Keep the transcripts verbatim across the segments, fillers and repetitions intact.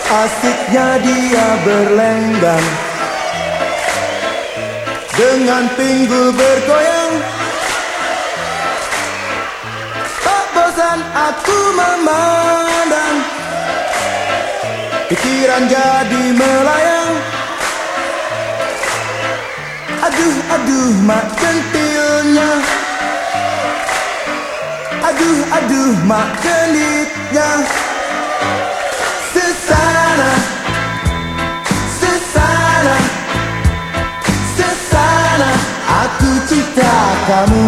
Asiknya dia berlenggang dengan pinggul bergoyang. Tak bosan aku memandang, pikiran jadi melayang. Aduh, aduh, mak centilnya. Aduh, aduh, mak genitnya. Sesana, sesana, sesana, aku cinta kamu.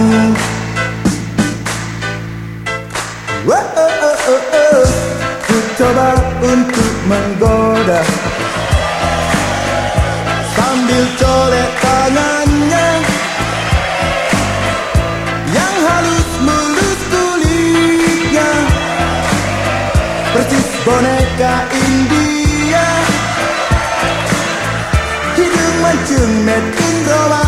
Wah, oh, oh, oh, oh. Ku coba untuk menggoda sambil colek tangannya yang halus mulus kulitnya, persis boneka India. Hidung mancung made in Roma,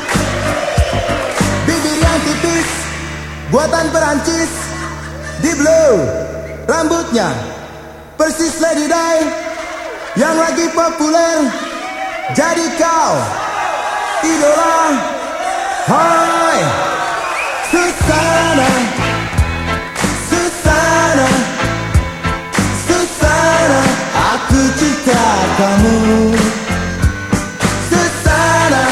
bibir yang tipis buatan Perancis, di blow rambutnya persis Lady Di yang lagi populer. Jadi kau idola. Hai Susana, Susana, Susana, aku cinta kamu. Susana,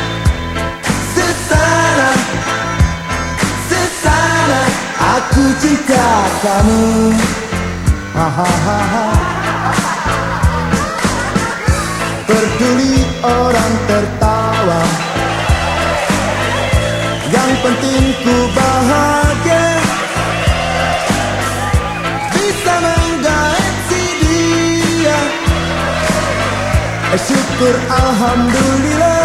Susana, Susana, aku cinta kamu. Hahaha. Peduli orang tertawa, yang penting ku bahagia. Bisa menggait si dia, eh, syukur alhamdulillah.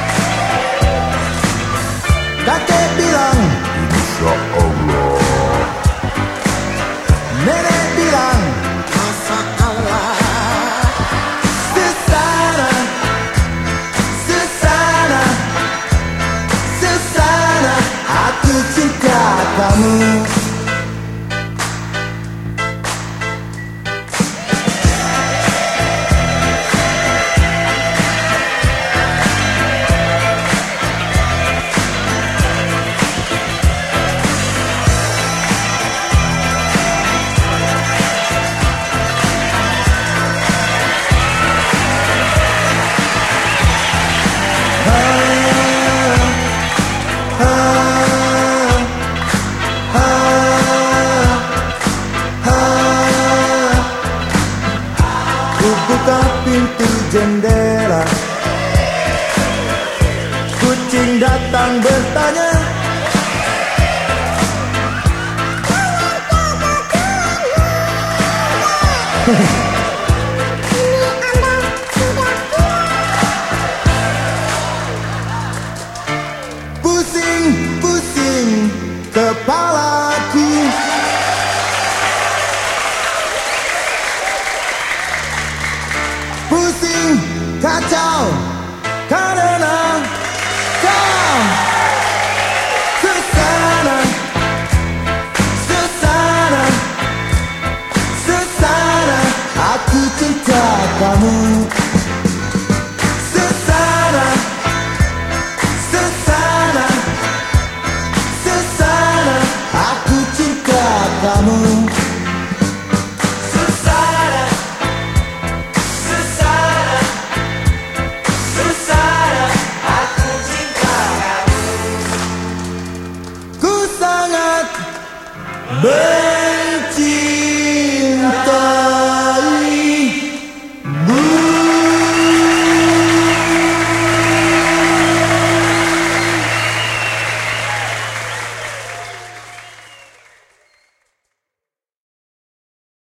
Kakek bilang insya Allah, nenek bilang masya Allah. Susana, Susana, Susana, aku cinta kamu. Ku buka pintu jendela, kucing datang bertanya, pusing, pusing kepalaku. Pusing, kacau, karena kau. Susana, Susana, Susana, aku cinta kamu. Susana, Susana, Susana, aku cinta kamu. Be